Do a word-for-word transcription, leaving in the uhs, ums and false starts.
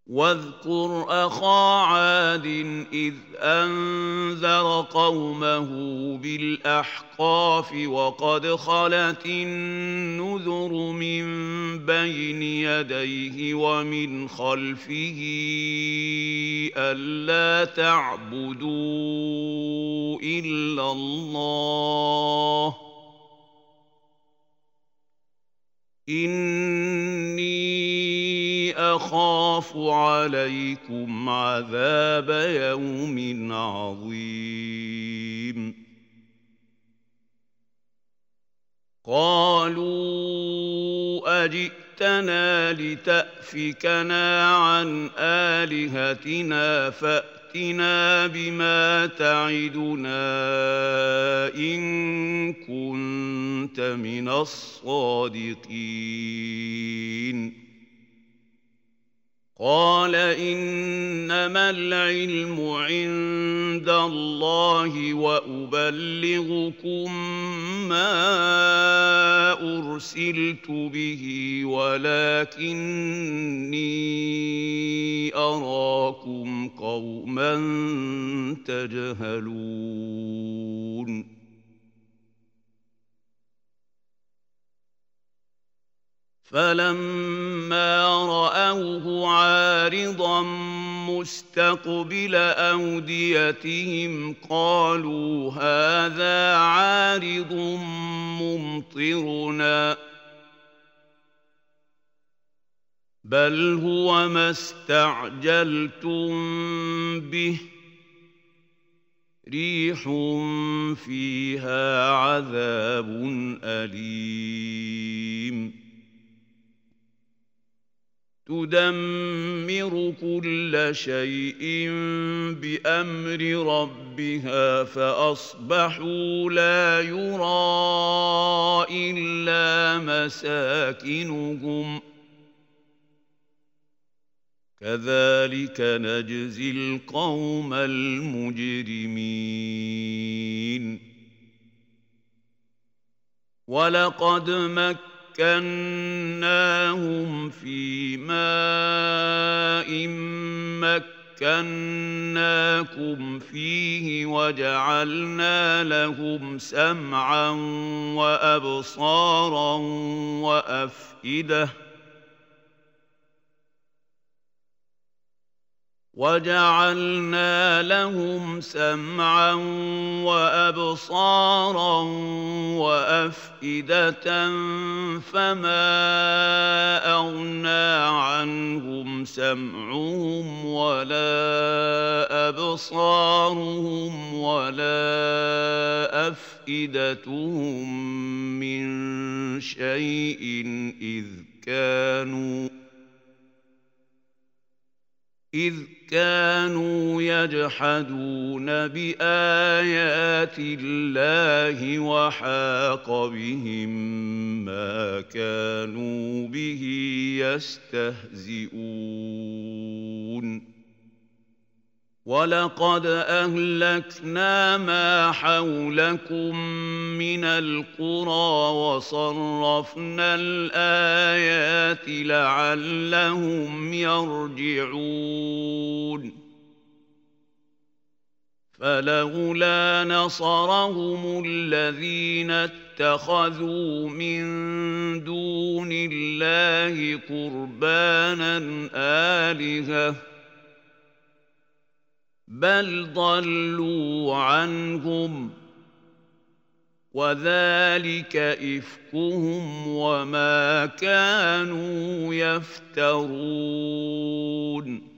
واذكر أخا عاد إذ أنذر قومه بالأحقاف وقد خلت النذر من بين يديه ومن خلفه ألا تعبدوا إلا الله إني أخاف عليكم عذاب يوم عظيم قالوا أجئتنا لتأفكنا عن آلهتنا فأتنا بما تعدنا إن كنت من الصادقين قال إنما العلم عند الله وأبلغكم ما أرسلت به ولكني أراكم قوما تجهلون فلما رأوه عارضا مستقبل أوديتهم قالوا هذا عارض ممطرنا بل هو ما استعجلتم به ريح فيها عذاب أليم تدمر كل شيء بأمر ربها فأصبحوا لا يرى إلا مساكنهم كذلك نجزي القوم المجرمين ولقد مكناهم مكناهم في ماء مكناكم فيه وجعلنا لهم سمعا وأبصارا وأفئدة وجعلنا لهم سمعا وأبصارا وأفئدة فما أغنى عنهم سمعهم ولا أبصارهم ولا أفئدتهم من شيء إذ كانوا إذ كانوا يجحدون بآيات الله وحاق بهم ما كانوا به يستهزئون ولقد أهلكنا ما حولكم من القرى وصرفنا الآيات لعلهم يرجعون فلولا نصرهم الذين اتخذوا من دون الله قربانا آلهة بل ضلوا عنهم وذلك إفكهم وما كانوا يفترون